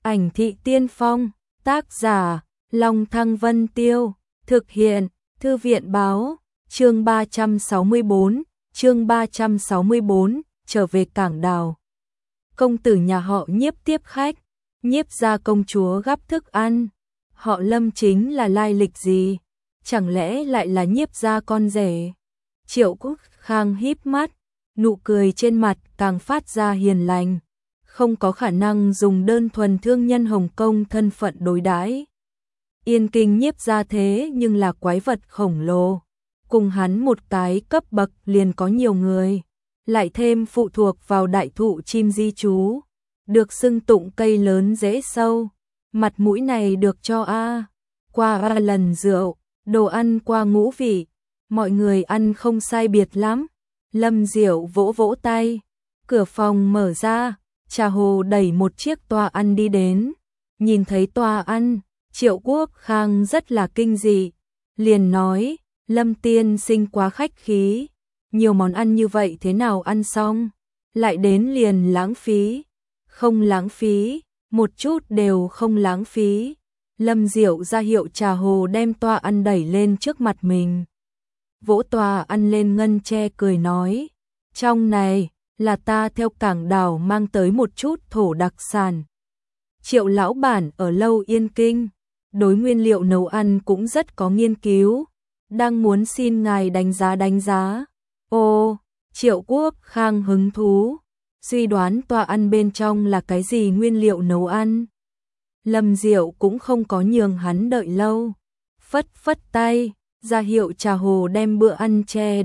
Ảnh thị tiên phong, tác giả, Long Thăng Vân Tiêu, thực hiện, Thư viện báo, chương 364, trở về cảng đào. Công tử nhà họ Nhiếp tiếp khách, Nhiếp gia công chúa gắp thức ăn. Họ Lâm chính là lai lịch gì? Chẳng lẽ lại là Nhiếp gia con rể? Triệu Quốc Khang híp mắt, nụ cười trên mặt càng phát ra hiền lành. Không có khả năng dùng đơn thuần thương nhân Hồng Kông thân phận đối đãi. Yên Kinh Nhiếp gia thế nhưng là quái vật khổng lồ. Cùng hắn một cái cấp bậc liền có nhiều người. Lại thêm phụ thuộc vào đại thụ chim di trú. Được xưng tụng cây lớn rễ sâu. Mặt mũi này được cho qua 3 lần rượu, đồ ăn qua ngũ vị. Mọi người ăn không sai biệt lắm. Lâm Diệu vỗ vỗ tay. Cửa phòng mở ra. Trà Hồ đẩy một chiếc toa ăn đi đến. Nhìn thấy toa ăn, Triệu Quốc Khang rất là kinh dị. Liền nói, Lâm tiên sinh quá khách khí. Nhiều món ăn như vậy thế nào ăn xong? Lại đến liền lãng phí. Không lãng phí, một chút đều không lãng phí. Lâm Diệu ra hiệu Trà Hồ đem toa ăn đẩy lên trước mặt mình. Vỗ toa ăn lên ngân tre cười nói, trong này là ta theo cảng đảo mang tới một chút thổ đặc sản. Triệu lão bản ở lâu Yên Kinh, đối nguyên liệu nấu ăn cũng rất có nghiên cứu, đang muốn xin ngài đánh giá. Ô, Triệu Quốc Khang hứng thú, suy đoán toa ăn bên trong là cái gì nguyên liệu nấu ăn. Lâm Diệu cũng không có nhường hắn đợi lâu, phất phất tay, ra hiệu Trà Hồ đem bữa ăn che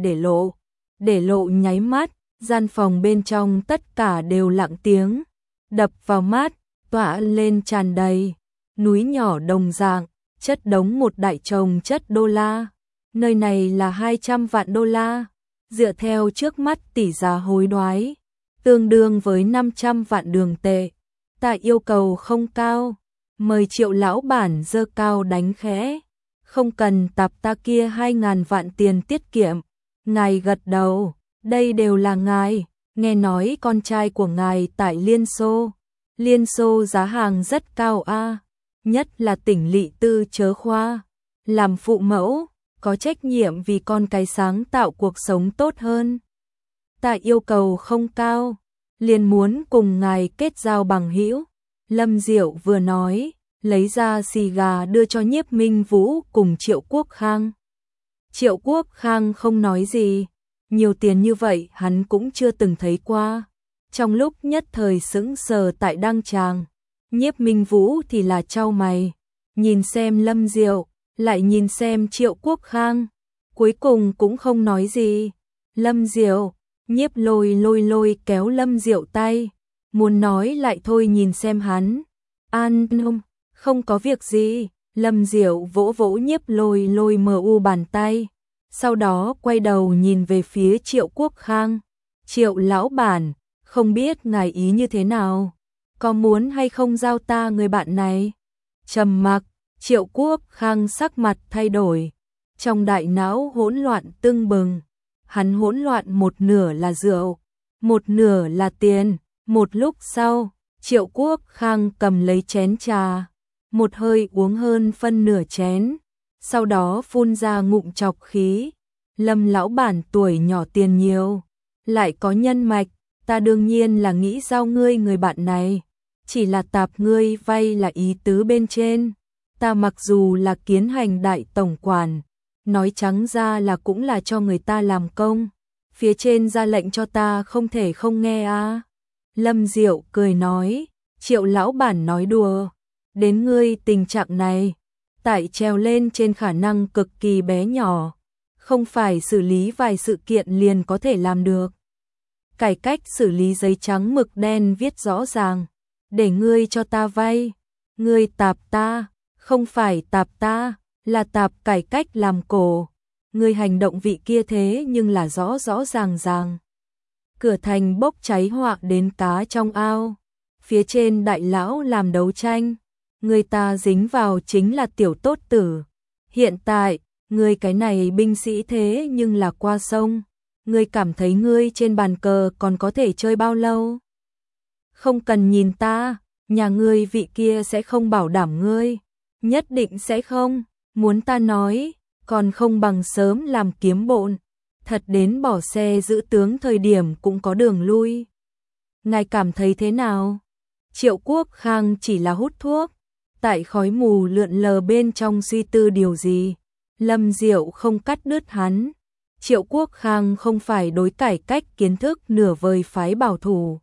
để lộ nháy mắt. Gian phòng bên trong tất cả đều lặng tiếng, đập vào mắt, tỏa lên tràn đầy, núi nhỏ đồng dạng, chất đống một đại chồng chất đô la. Nơi này là 200 vạn đô la, dựa theo trước mắt tỷ giá hối đoái, tương đương với 500 vạn đường tệ. Ta yêu cầu không cao, mời Triệu lão bản dơ cao đánh khẽ, không cần tạp ta kia 2.000 vạn tiền tiết kiệm. Ngài gật đầu. Đây đều là ngài, nghe nói con trai của ngài tại Liên Xô giá hàng rất cao nhất là tỉnh Lỵ Tư Chớ Khoa, làm phụ mẫu, có trách nhiệm vì con cái sáng tạo cuộc sống tốt hơn. Ta yêu cầu không cao, liền muốn cùng ngài kết giao bằng hữu. Lâm Diệu vừa nói, lấy ra xì gà đưa cho Nhiếp Minh Vũ cùng Triệu Quốc Khang. Triệu Quốc Khang không nói gì. Nhiều tiền như vậy hắn cũng chưa từng thấy qua. Trong lúc nhất thời sững sờ tại đăng tràng, Nhiếp Minh Vũ thì là chau mày, nhìn xem Lâm Diệu, lại nhìn xem Triệu Quốc Khang, cuối cùng cũng không nói gì. Lâm Diệu, Nhiếp lôi kéo Lâm Diệu tay, muốn nói lại thôi nhìn xem hắn. An không có việc gì. Lâm Diệu vỗ vỗ Nhiếp lôi mu bàn tay. Sau đó quay đầu nhìn về phía Triệu Quốc Khang. Triệu lão bản, không biết ngài ý như thế nào? Có muốn hay không giao ta người bạn này? Trầm mặc, Triệu Quốc Khang sắc mặt thay đổi. Trong đại não hỗn loạn tưng bừng. Hắn hỗn loạn một nửa là rượu, một nửa là tiền. Một lúc sau, Triệu Quốc Khang cầm lấy chén trà. Một hơi uống hơn phân nửa chén. Sau đó phun ra ngụm trọc khí. Lâm lão bản tuổi nhỏ tiền nhiều, lại có nhân mạch, ta đương nhiên là nghĩ giao ngươi người bạn này. Chỉ là tạp ngươi vay là ý tứ bên trên. Ta mặc dù là kiến hành đại tổng quản, nói trắng ra là cũng là cho người ta làm công. Phía trên ra lệnh cho ta không thể không nghe Lâm Diệu cười nói, Triệu lão bản nói đùa, đến ngươi tình trạng này. Tại treo lên trên khả năng cực kỳ bé nhỏ, không phải xử lý vài sự kiện liền có thể làm được. Cải cách xử lý giấy trắng mực đen viết rõ ràng, để ngươi cho ta vay, ngươi tạp ta, không phải tạp ta, là tạp cải cách làm cổ. Ngươi hành động vị kia thế nhưng là rõ ràng. Cửa thành bốc cháy họa đến cá trong ao, phía trên đại lão làm đấu tranh. Người ta dính vào chính là tiểu tốt tử. Hiện tại, ngươi cái này binh sĩ thế nhưng là qua sông. Ngươi cảm thấy ngươi trên bàn cờ còn có thể chơi bao lâu? Không cần nhìn ta, nhà ngươi vị kia sẽ không bảo đảm ngươi, nhất định sẽ không, muốn ta nói, còn không bằng sớm làm kiếm bộn, thật đến bỏ xe giữ tướng thời điểm cũng có đường lui. Ngài cảm thấy thế nào? Triệu Quốc Khang chỉ là hút thuốc, tại khói mù lượn lờ bên trong suy tư điều gì. Lâm Diệu không cắt đứt hắn. Triệu Quốc Khang không phải đối cải cách kiến thức nửa vời phái bảo thủ.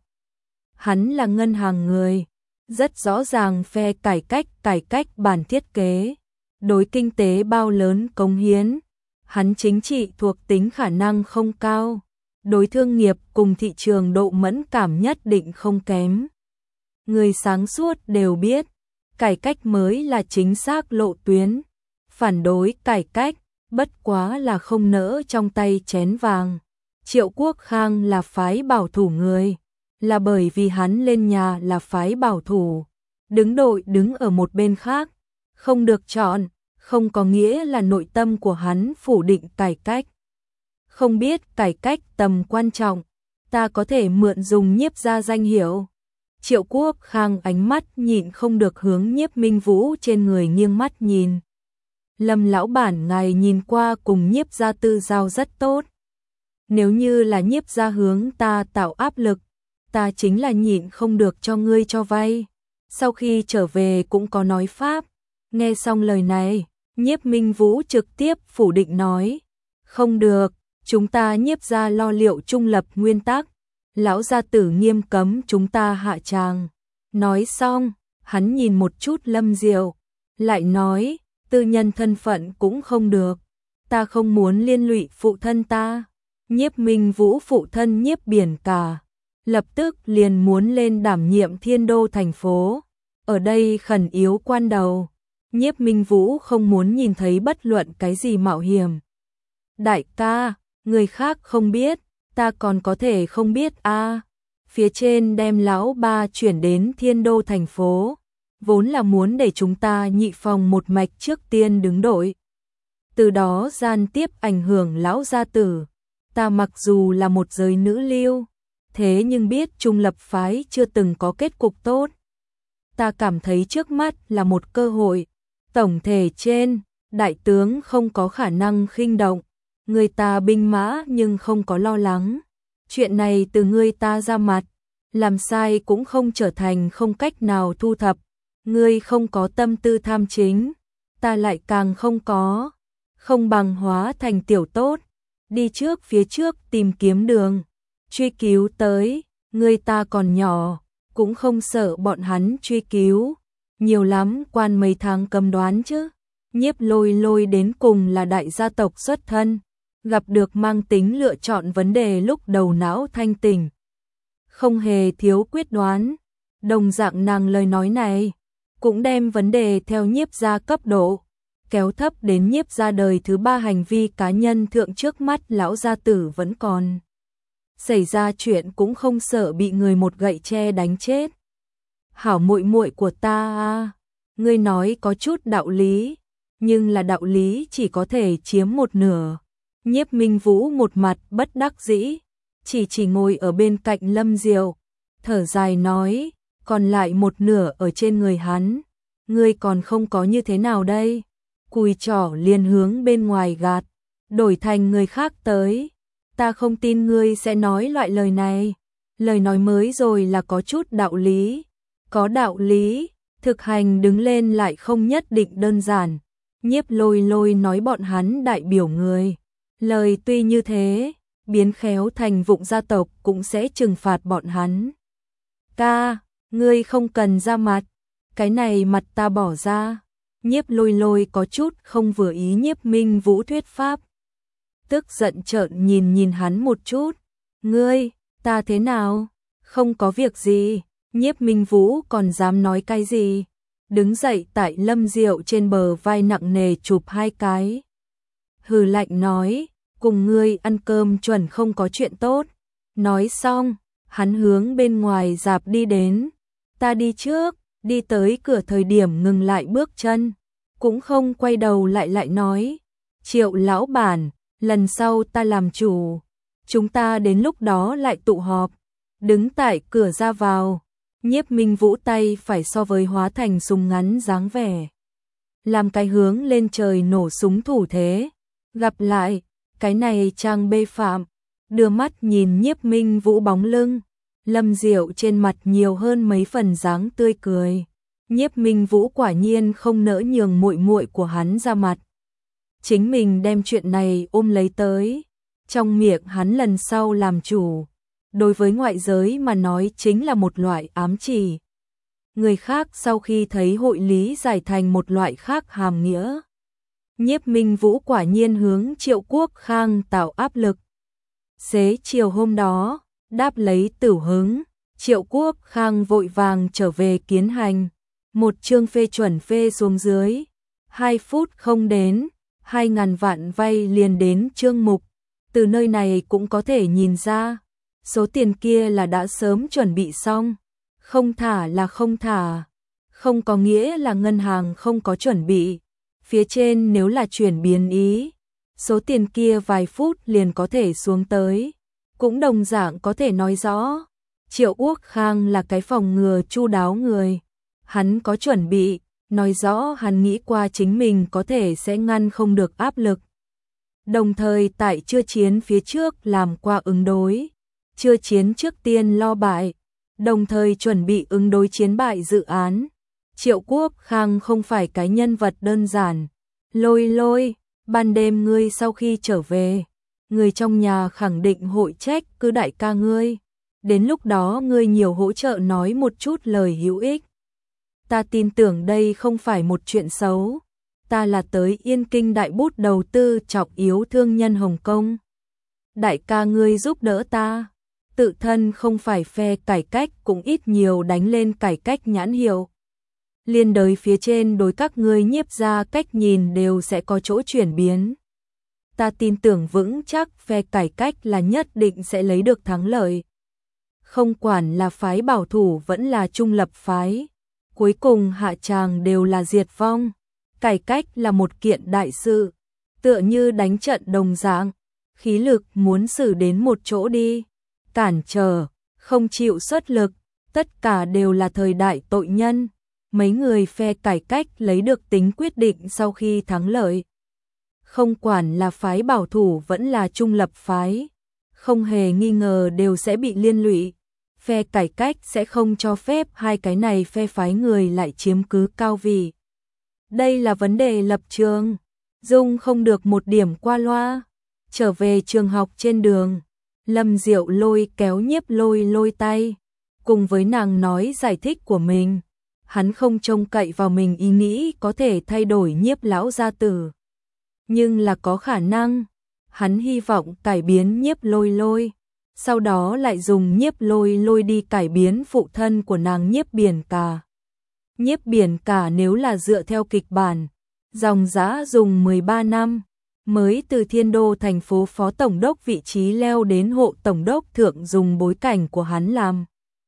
Hắn là ngân hàng người, rất rõ ràng phe cải cách bản thiết kế, đối kinh tế bao lớn cống hiến. Hắn chính trị thuộc tính khả năng không cao, đối thương nghiệp cùng thị trường độ mẫn cảm nhất định không kém. Người sáng suốt đều biết, cải cách mới là chính xác lộ tuyến, phản đối cải cách, bất quá là không nỡ trong tay chén vàng. Triệu Quốc Khang là phái bảo thủ người, là bởi vì hắn lên nhà là phái bảo thủ, đứng đội đứng ở một bên khác, không được chọn, không có nghĩa là nội tâm của hắn phủ định cải cách. Không biết cải cách tầm quan trọng, ta có thể mượn dùng Nhiếp gia danh hiệu. Triệu Quốc Khang ánh mắt nhịn không được hướng Nhiếp Minh Vũ trên người nghiêng mắt nhìn. Lâm lão bản ngài nhìn qua cùng Nhiếp gia tư giao rất tốt. Nếu như là Nhiếp gia hướng ta tạo áp lực, ta chính là nhịn không được cho ngươi cho vay. Sau khi trở về cũng có nói pháp. Nghe xong lời này, Nhiếp Minh Vũ trực tiếp phủ định nói. Không được, chúng ta Nhiếp gia lo liệu trung lập nguyên tắc. Lão gia tử nghiêm cấm chúng ta hạ tràng. Nói xong, hắn nhìn một chút Lâm Diệu, lại nói, tư nhân thân phận cũng không được. Ta không muốn liên lụy phụ thân ta. Nhiếp Minh Vũ phụ thân Nhiếp Biển Cả, lập tức liền muốn lên đảm nhiệm Thiên Đô thành phố. Ở đây khẩn yếu quan đầu, Nhiếp Minh Vũ không muốn nhìn thấy bất luận cái gì mạo hiểm. Đại ca, người khác không biết, ta còn có thể không biết a. Phía trên đem lão ba chuyển đến Thiên Đô thành phố, vốn là muốn để chúng ta nhị phòng một mạch trước tiên đứng đội. Từ đó gian tiếp ảnh hưởng lão gia tử. Ta mặc dù là một giới nữ lưu, thế nhưng biết trung lập phái chưa từng có kết cục tốt. Ta cảm thấy trước mắt là một cơ hội. Tổng thể trên, đại tướng không có khả năng khinh động, người ta binh mã nhưng không có lo lắng. Chuyện này từ người ta ra mặt, làm sai cũng không trở thành không cách nào thu thập. Ngươi không có tâm tư tham chính, ta lại càng không có, không bằng hóa thành tiểu tốt, đi trước phía trước tìm kiếm đường, truy cứu tới, người ta còn nhỏ, cũng không sợ bọn hắn truy cứu, nhiều lắm quan mấy tháng cấm đoán chứ. Nhiếp Lôi Lôi đến cùng là đại gia tộc xuất thân, gặp được mang tính lựa chọn vấn đề lúc đầu não thanh tỉnh, không hề thiếu quyết đoán. Đồng dạng nàng lời nói này cũng đem vấn đề theo Nhiếp gia cấp độ kéo thấp đến Nhiếp gia đời thứ ba. Hành vi cá nhân thượng trước mắt lão gia tử vẫn còn xảy ra chuyện cũng không sợ bị người một gậy tre đánh chết. Hảo muội muội của ta a, ngươi nói có chút đạo lý, nhưng là đạo lý chỉ có thể chiếm một nửa. Nhiếp Minh Vũ một mặt bất đắc dĩ, chỉ ngồi ở bên cạnh Lâm Diệu, thở dài nói, còn lại một nửa ở trên người hắn, ngươi còn không có như thế nào đây? Cùi trỏ liền hướng bên ngoài gạt, đổi thành người khác tới. Ta không tin ngươi sẽ nói loại lời này. Lời nói mới rồi là có chút đạo lý. Có đạo lý, thực hành đứng lên lại không nhất định đơn giản. Nhiếp Lôi Lôi nói bọn hắn đại biểu người. Lời tuy như thế, biến khéo thành vụng gia tộc cũng sẽ trừng phạt bọn hắn. Ca, ngươi không cần ra mặt, cái này mặt ta bỏ ra. Nhiếp Lôi Lôi có chút không vừa ý Nhiếp Minh Vũ thuyết pháp. Tức giận trợn nhìn hắn một chút. Ngươi, ta thế nào? Không có việc gì. Nhiếp Minh Vũ còn dám nói cái gì? Đứng dậy tại Lâm Diệu trên bờ vai nặng nề chụp hai cái. Hừ lạnh nói, cùng ngươi ăn cơm chuẩn không có chuyện tốt. Nói xong, hắn hướng bên ngoài rạp đi đến. Ta đi trước, đi tới cửa thời điểm ngừng lại bước chân. Cũng không quay đầu lại nói. Triệu lão bản, lần sau ta làm chủ. Chúng ta đến lúc đó lại tụ họp. Đứng tại cửa ra vào. Nhiếp Minh Vũ tay phải so với hóa thành súng ngắn dáng vẻ, làm cái hướng lên trời nổ súng thủ thế. Gặp lại, cái này Trang bê phạm, đưa mắt nhìn Nhiếp Minh Vũ bóng lưng, Lâm Diệu trên mặt nhiều hơn mấy phần dáng tươi cười. Nhiếp Minh Vũ quả nhiên không nỡ nhường muội muội của hắn ra mặt. Chính mình đem chuyện này ôm lấy tới, trong miệng hắn lần sau làm chủ, đối với ngoại giới mà nói chính là một loại ám chỉ. Người khác sau khi thấy hội lý giải thành một loại khác hàm nghĩa. Nhiếp Minh Vũ quả nhiên hướng Triệu Quốc Khang tạo áp lực. Xế chiều hôm đó, đáp lấy Tửu Hứng, Triệu Quốc Khang vội vàng trở về Kiến Hành. Một chương phê chuẩn phê xuống dưới, 2 phút không đến, 2.000 vạn vay liền đến chương mục. Từ nơi này cũng có thể nhìn ra, số tiền kia là đã sớm chuẩn bị xong. Không thả là không thả, không có nghĩa là ngân hàng không có chuẩn bị. Phía trên nếu là chuyển biến ý, số tiền kia vài phút liền có thể xuống tới. Cũng đồng dạng có thể nói rõ, Triệu Quốc Khang là cái phòng ngừa chu đáo người. Hắn có chuẩn bị, nói rõ hắn nghĩ qua chính mình có thể sẽ ngăn không được áp lực. Đồng thời tại chưa chiến phía trước làm qua ứng đối, chưa chiến trước tiên lo bại, đồng thời chuẩn bị ứng đối chiến bại dự án. Triệu Quốc Khang không phải cái nhân vật đơn giản. Lôi, ban đêm ngươi sau khi trở về, người trong nhà khẳng định hội trách cứ đại ca ngươi. Đến lúc đó ngươi nhiều hỗ trợ nói một chút lời hữu ích. Ta tin tưởng đây không phải một chuyện xấu. Ta là tới Yên Kinh đại bút đầu tư chọc yếu thương nhân Hồng Kông. Đại ca ngươi giúp đỡ ta. Tự thân không phải phe cải cách cũng ít nhiều đánh lên cải cách nhãn hiệu. Liên đới phía trên đối các ngươi Nhiếp gia cách nhìn đều sẽ có chỗ chuyển biến. Ta tin tưởng vững chắc phe cải cách là nhất định sẽ lấy được thắng lợi. Không quản là phái bảo thủ vẫn là trung lập phái, cuối cùng hạ tràng đều là diệt vong. Cải cách là một kiện đại sự, tựa như đánh trận đồng dạng, khí lực muốn xử đến một chỗ đi, cản trở, không chịu xuất lực, tất cả đều là thời đại tội nhân. Mấy người phe cải cách lấy được tính quyết định sau khi thắng lợi. Không quản là phái bảo thủ vẫn là trung lập phái, không hề nghi ngờ đều sẽ bị liên lụy. Phe cải cách sẽ không cho phép hai cái này phe phái người lại chiếm cứ cao vị. Đây là vấn đề lập trường, Dung không được một điểm qua loa. Trở về trường học trên đường, Lâm Diệu Lôi kéo Nhiếp Lôi tay, cùng với nàng nói giải thích của mình. Hắn không trông cậy vào mình ý nghĩ có thể thay đổi Nhiếp lão gia tử, nhưng là có khả năng. Hắn hy vọng cải biến Nhiếp Lôi, sau đó lại dùng Nhiếp Lôi đi cải biến phụ thân của nàng Nhiếp Biển Cả. Nhiếp Biển Cả nếu là dựa theo kịch bản, dòng dã dùng 13 năm, mới từ Thiên Đô thành phố phó tổng đốc vị trí leo đến hộ tổng đốc thượng dùng bối cảnh của hắn làm.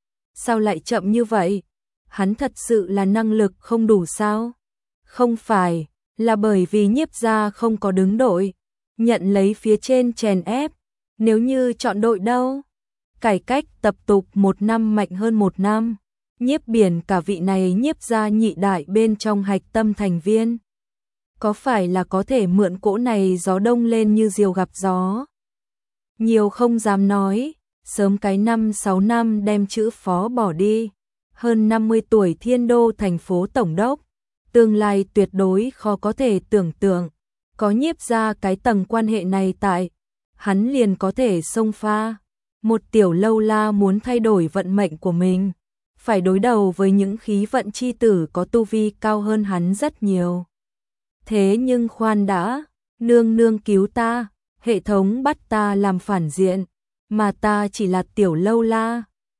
Sao lại chậm như vậy? Hắn thật sự là năng lực không đủ sao? Không phải, là bởi vì Nhiếp gia không có đứng đội, nhận lấy phía trên chèn ép. Nếu như chọn đội đâu? Cải cách tập tục 1 năm mạnh hơn 1 năm. Nhiếp Biển Cả vị này Nhiếp gia nhị đại bên trong hạch tâm thành viên. Có phải là có thể mượn cỗ này gió đông lên như diều gặp gió? Nhiều không dám nói, sớm cái 5-6 năm đem chữ phó bỏ đi. Hơn 50 tuổi Thiên Đô thành phố tổng đốc, tương lai tuyệt đối khó có thể tưởng tượng. Có Nhiếp gia cái tầng quan hệ này tại, hắn liền có thể xông pha. Một tiểu lâu la muốn thay đổi vận mệnh của mình, phải đối đầu với những khí vận chi tử có tu vi cao hơn hắn rất nhiều. Thế nhưng khoan đã, nương cứu ta, hệ thống bắt ta làm phản diện, mà ta chỉ là tiểu lâu la,